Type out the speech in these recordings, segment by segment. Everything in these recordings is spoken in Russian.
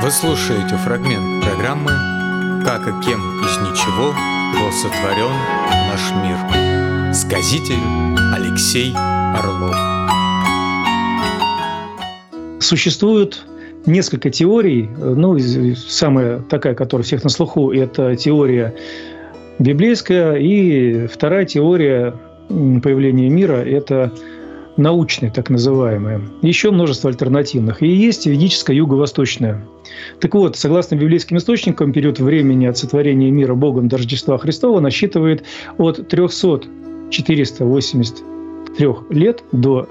Вы слушаете фрагмент программы «Как и кем из ничего был сотворен наш мир». Сказитель Алексей Орлов. Существует несколько теорий. Самая такая, которая у всех на слуху, это теория библейская. И вторая теория появления мира – это научная, так называемая. Еще множество альтернативных. И есть ведическая юго-восточная. Так вот, согласно библейским источникам, период времени от сотворения мира Богом до Рождества Христова насчитывает от 300-483 лет до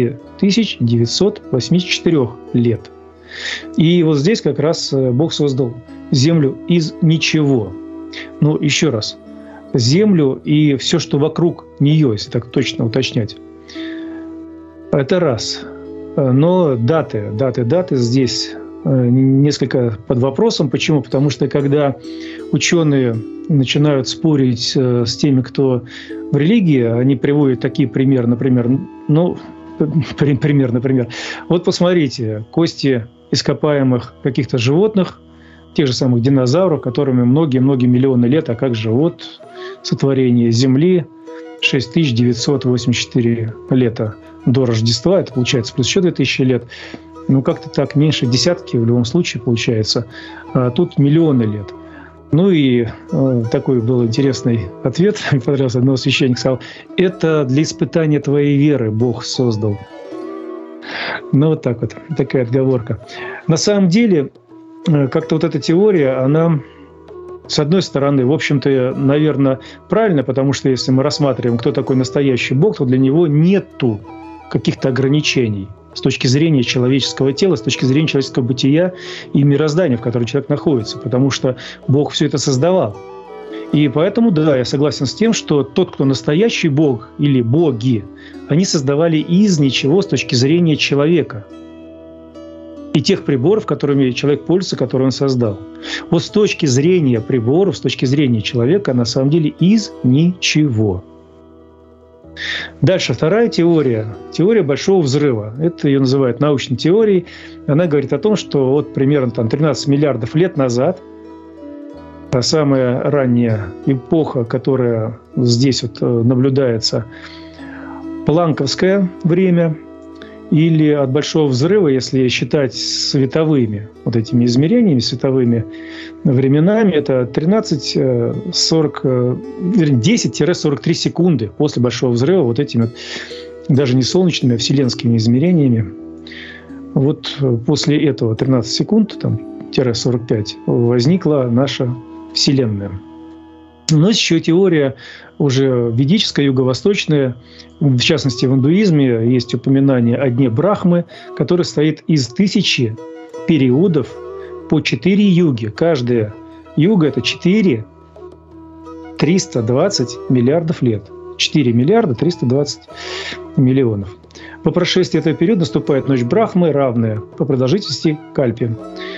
6984 лет. И вот здесь как раз Бог создал Землю из ничего. Еще раз. Землю и все, что вокруг нее, если так точно уточнять. Это раз. Но даты здесь несколько под вопросом. Почему? Потому что когда ученые начинают спорить с теми, кто в религии, они приводят такие примеры, например, вот посмотрите, кости ископаемых каких-то животных, тех же самых динозавров, которыми многие-многие миллионы лет, а как же вот сотворение Земли 6984 лета до Рождества, это получается плюс еще 2000 лет, как-то так, меньше десятки в любом случае получается, а тут миллионы лет. Такой был интересный ответ, мне понравился, одного священника сказал: это для испытания твоей веры Бог создал. Вот так вот, такая отговорка. На самом деле, как-то вот эта теория, она, с одной стороны, в общем-то, наверное, правильно, потому что если мы рассматриваем, кто такой настоящий Бог, то для него нету каких-то ограничений с точки зрения человеческого тела, с точки зрения человеческого бытия и мироздания, в котором человек находится, потому что Бог все это создавал. И поэтому, да, я согласен с тем, что тот, кто настоящий Бог или боги, они создавали из ничего с точки зрения человека и тех приборов, которыми человек пользуется, которые он создал. Вот с точки зрения приборов, с точки зрения человека, на самом деле из ничего. Дальше вторая теория. Теория Большого взрыва. Это ее называют научной теорией. Она говорит о том, что вот примерно 13 миллиардов лет назад, та самая ранняя эпоха, которая здесь вот наблюдается, планковское время, или от Большого взрыва, если считать световыми вот этими измерениями, световыми временами, это 10-43 секунды после Большого взрыва вот этими даже не солнечными, а вселенскими измерениями. Вот после этого 13 секунд, -45, возникла наша Вселенная. Но есть еще теория уже ведическая, юго-восточная. В частности, в индуизме есть упоминание о дне Брахмы, который состоит из 1000 периодов по 4 юги. Каждая юга – это 320 миллиардов лет. 4 миллиарда 320 миллионов. По прошествии этого периода наступает ночь Брахмы, равная по продолжительности Кальпе.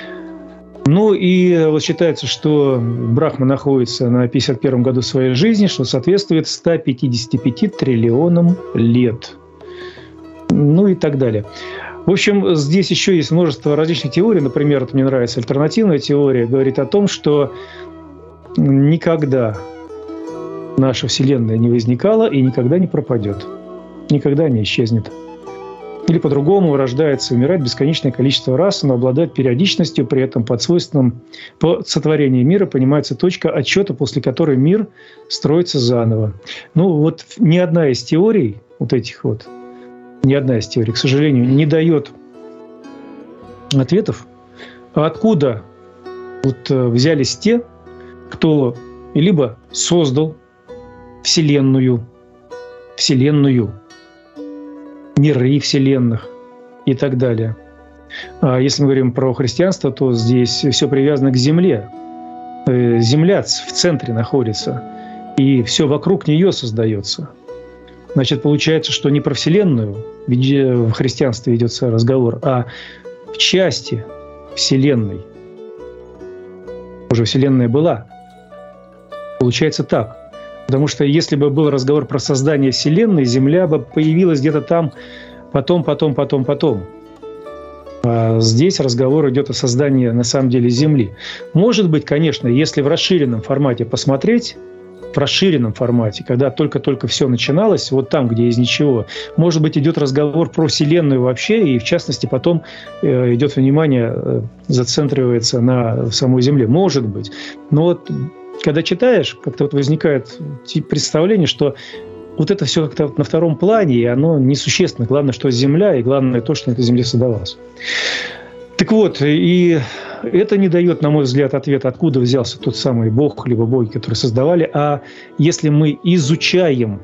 И вот считается, что Брахма находится на 51-м году своей жизни, что соответствует 155 триллионам лет. И так далее. В общем, здесь еще есть множество различных теорий. Например, мне нравится альтернативная теория, говорит о том, что никогда наша Вселенная не возникала и никогда не пропадет. Никогда не исчезнет. Или по-другому, рождается и умирает бесконечное количество раз, но обладает периодичностью, при этом под свойством по сотворению мира понимается точка отсчета, после которой мир строится заново. Ни одна из теорий, к сожалению, не дает ответов, откуда взялись те, кто либо создал Вселенную, миры вселенных и так далее. А если мы говорим про христианство, то здесь все привязано к Земле. Земля в центре находится, и все вокруг нее создается. Значит, получается, что не про Вселенную в христианстве ведется разговор, а в части Вселенной. Уже Вселенная была. Получается так. Потому что если бы был разговор про создание Вселенной, Земля бы появилась где-то там потом. А здесь разговор идет о создании, на самом деле, Земли. Может быть, конечно, если в расширенном формате посмотреть, в расширенном формате, когда только-только все начиналось, вот там, где из ничего, может быть, идет разговор про Вселенную вообще, и в частности потом идет внимание, зацентривается на самой Земле. Может быть. Но вот когда читаешь, как-то вот возникает представление, что вот это все как-то на втором плане, и оно несущественно. Главное, что Земля, и главное то, что на этой Земле создавалось. Так вот, и это не дает, на мой взгляд, ответа, откуда взялся тот самый Бог, либо боги, которые создавали. А если мы изучаем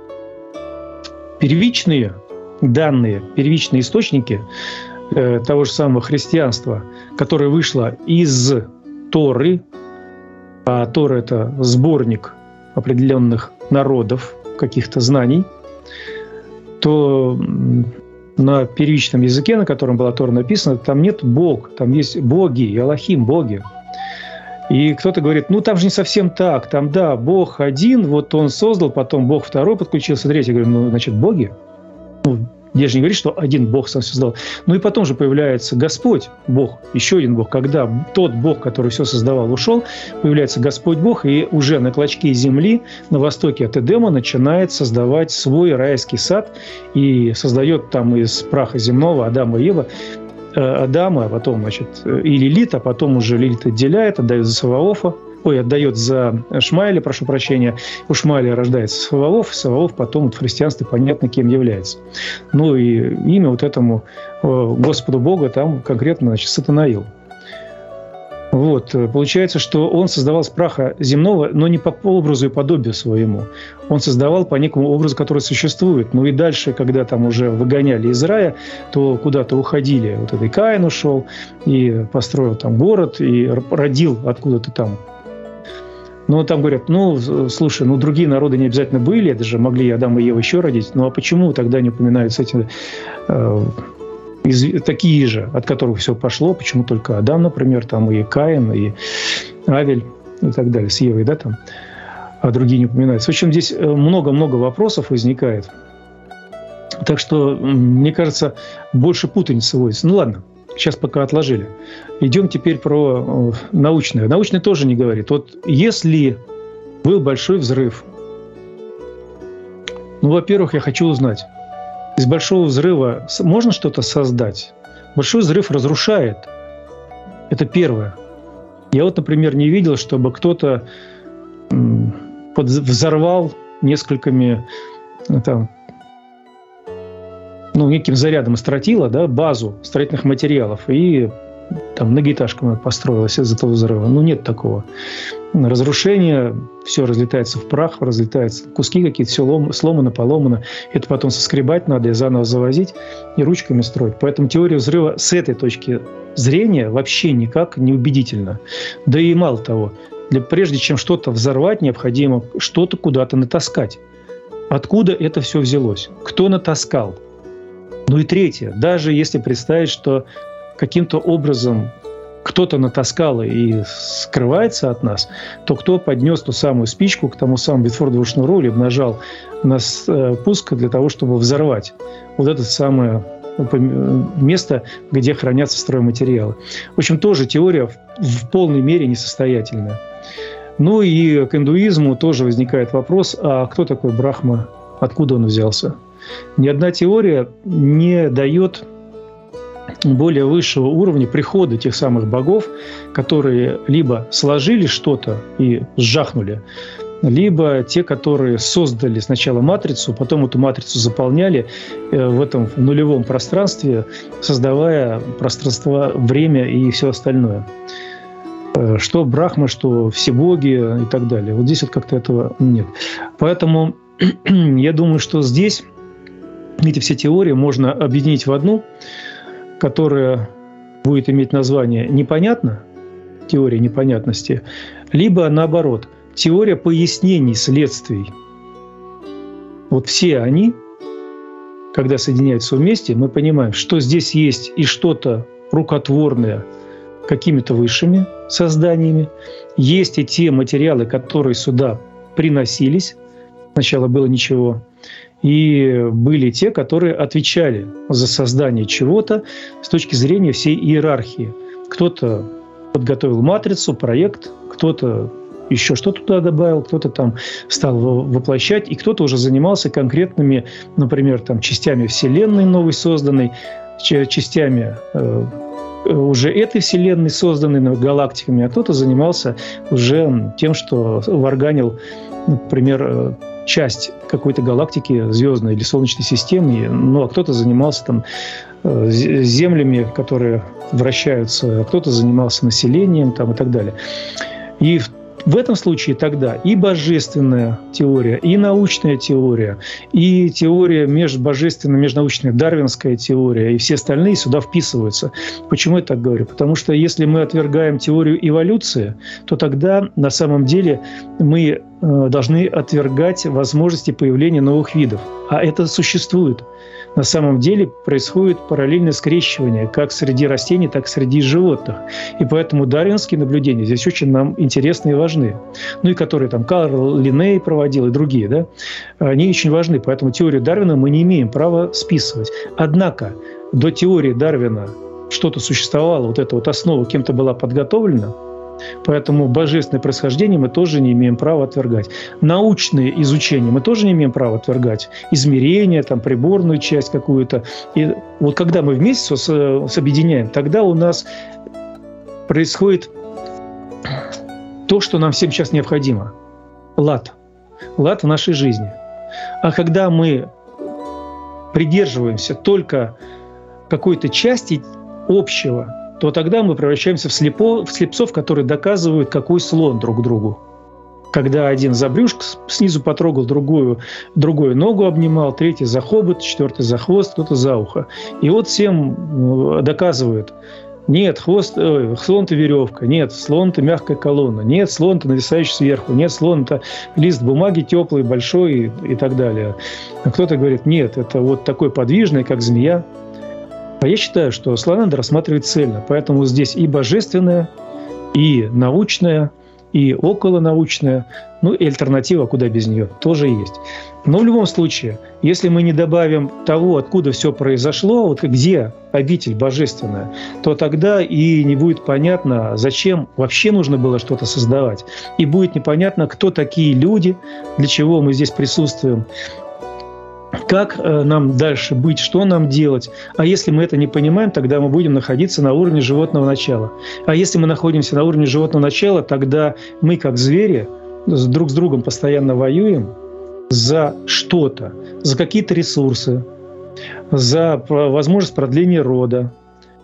первичные данные, первичные источники того же самого христианства, которое вышло из Торы, а Тора – это сборник определенных народов, каких-то знаний, то на первичном языке, на котором была Тора написана, там нет Бог, там есть боги, Алохим, боги. И кто-то говорит, ну там же не совсем так, там да, Бог один, вот он создал, потом Бог второй подключился, третий. Я говорю, ну значит боги? Ну, я же не говорю, что один Бог сам создал. Ну и потом же появляется Господь, Бог, еще один Бог. Когда тот Бог, который все создавал, ушел, появляется Господь Бог, и уже на клочке земли на востоке от Эдема начинает создавать свой райский сад и создает там из праха земного Адама и Ева, Адама, а потом, значит, и Лилит, а потом уже Лилит отделяет, отдает за Саваофа, отдает за Шмаэля, прошу прощения. У Шмаэля рождается Саваоф, Саваоф потом в христианстве понятно, кем является. Ну и имя вот этому Господу Богу там конкретно, значит, Сатанаил. Вот. Получается, что он создавал с праха земного, но не по образу и подобию своему. Он создавал по некому образу, который существует. Ну и дальше, когда там уже выгоняли из рая, то куда-то уходили. Вот этот Каин ушел и построил там город, и родил откуда-то там. Но там говорят, ну, слушай, ну, другие народы не обязательно были, это же могли Адам и Ева еще родить. Ну, а почему тогда не упоминаются эти такие же, от которых все пошло? Почему только Адам, например, там и Каин, и Авель, и так далее, с Евой, да, там, а другие не упоминаются. В общем, здесь много-много вопросов возникает. Так что, мне кажется, больше путаницы вводится. Ну, ладно. Сейчас пока отложили. Идем теперь про научное. Научное тоже не говорит. Вот если был большой взрыв, ну, во-первых, я хочу узнать, из большого взрыва можно что-то создать? Большой взрыв разрушает. Это первое. Я вот, например, не видел, чтобы кто-то взорвал несколькими там, неким зарядом из тротила, да, базу строительных материалов, и там многоэтажка построилась из-за этого взрыва. Ну, нет такого. Разрушение, все разлетается в прах, разлетается куски какие-то, все сломано, поломано. Это потом соскребать надо и заново завозить, и ручками строить. Поэтому теория взрыва с этой точки зрения вообще никак не убедительна. Да и мало того, прежде чем что-то взорвать, необходимо что-то куда-то натаскать. Откуда это все взялось? Кто натаскал? Ну и третье, даже если представить, что каким-то образом кто-то натаскал и скрывается от нас, то кто поднес ту самую спичку к тому самому Битфордову шнуру или нажал на спуск для того, чтобы взорвать вот это самое место, где хранятся стройматериалы. В общем, тоже теория в полной мере несостоятельная. Ну и к индуизму тоже возникает вопрос, а кто такой Брахма, откуда он взялся? Ни одна теория не дает более высшего уровня прихода тех самых богов, которые либо сложили что-то и сжахнули, либо те, которые создали сначала матрицу, потом эту матрицу заполняли в этом нулевом пространстве, создавая пространство, время и все остальное. Что Брахма, что все боги и так далее. Вот здесь вот как-то этого нет. Поэтому я думаю, что здесь эти все теории можно объединить в одну, которая будет иметь название «непонятно», теория непонятности, либо, наоборот, теория пояснений следствий. Вот все они, когда соединяются вместе, мы понимаем, что здесь есть и что-то рукотворное какими-то высшими созданиями, есть и те материалы, которые сюда приносились, сначала было ничего. И были те, которые отвечали за создание чего-то с точки зрения всей иерархии. Кто-то подготовил матрицу, проект, кто-то еще что-то туда добавил, кто-то там стал воплощать, и кто-то уже занимался конкретными, например, там, частями Вселенной новой созданной, частями уже этой Вселенной созданной галактиками, а кто-то занимался уже тем, что варганил, например, часть какой-то галактики звездной или Солнечной системы, ну а кто-то занимался там землями, которые вращаются, а кто-то занимался населением там, и так далее. И в этом случае тогда и божественная теория, и научная теория, и теория межбожественная, межнаучная, дарвинская теория, и все остальные сюда вписываются. Почему я так говорю? Потому что если мы отвергаем теорию эволюции, то тогда на самом деле мы должны отвергать возможности появления новых видов. А это существует. На самом деле происходит параллельное скрещивание как среди растений, так и среди животных. И поэтому дарвинские наблюдения здесь очень нам интересны и важны. Ну и которые там Карл Линней проводил и другие, да, они очень важны. Поэтому теорию Дарвина мы не имеем права списывать. Однако до теории Дарвина что-то существовало, вот эта вот основа кем-то была подготовлена, поэтому божественное происхождение мы тоже не имеем права отвергать. Научные изучения мы тоже не имеем права отвергать. Измерения, там, приборную часть какую-то. И вот когда мы вместе объединяем, тогда у нас происходит то, что нам всем сейчас необходимо. Лад. Лад в нашей жизни. А когда мы придерживаемся только какой-то части общего, то тогда мы превращаемся в слепцов, которые доказывают, какой слон друг другу. Когда один за брюшко снизу потрогал, другую ногу обнимал, третий за хобот, четвертый за хвост, кто-то за ухо. И вот всем доказывают: нет, слон-то веревка, нет, слон-то мягкая колонна, нет, слон-то нависающий сверху, нет, слон-то лист бумаги теплый, большой и так далее. А кто-то говорит: нет, это вот такой подвижный, как змея. А я считаю, что слона надо рассматривать цельно. Поэтому здесь и божественное, и научное, и околонаучное, ну и альтернатива, куда без нее, тоже есть. Но в любом случае, если мы не добавим того, откуда все произошло, вот где обитель божественная, то тогда и не будет понятно, зачем вообще нужно было что-то создавать. И будет непонятно, кто такие люди, для чего мы здесь присутствуем, как нам дальше быть, что нам делать. А если мы это не понимаем, тогда мы будем находиться на уровне животного начала. А если мы находимся на уровне животного начала, тогда мы, как звери, друг с другом постоянно воюем за что-то, за какие-то ресурсы, за возможность продления рода,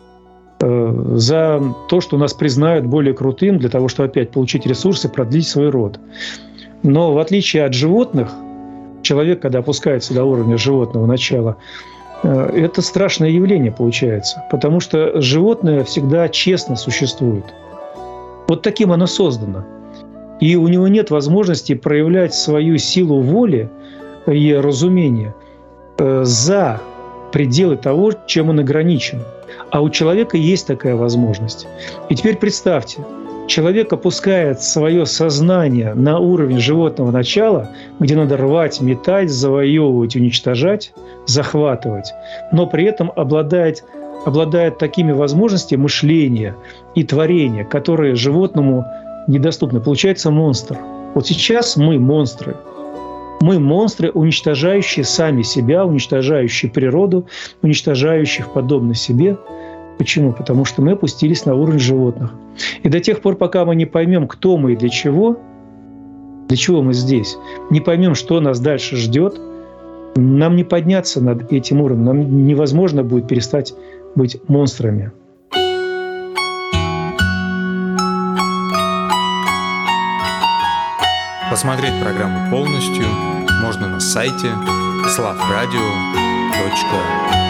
за то, что нас признают более крутым, для того, чтобы опять получить ресурсы, продлить свой род. Но в отличие от животных, человек, когда опускается до уровня животного начала, это страшное явление получается, потому что животное всегда честно существует. Вот таким оно создано. И у него нет возможности проявлять свою силу воли и разумения за пределы того, чем он ограничен. А у человека есть такая возможность. И теперь представьте, человек опускает свое сознание на уровень животного начала, где надо рвать, метать, завоевывать, уничтожать, захватывать, но при этом обладает такими возможностями мышления и творения, которые животному недоступны. Получается монстр. Вот сейчас мы монстры. Мы монстры, уничтожающие сами себя, уничтожающие природу, уничтожающие подобных себе. Почему? Потому что мы опустились на уровень животных. И до тех пор, пока мы не поймем, кто мы и для чего мы здесь, не поймем, что нас дальше ждет, нам не подняться над этим уровнем, нам невозможно будет перестать быть монстрами. Посмотреть программу полностью можно на сайте slavradio.ru.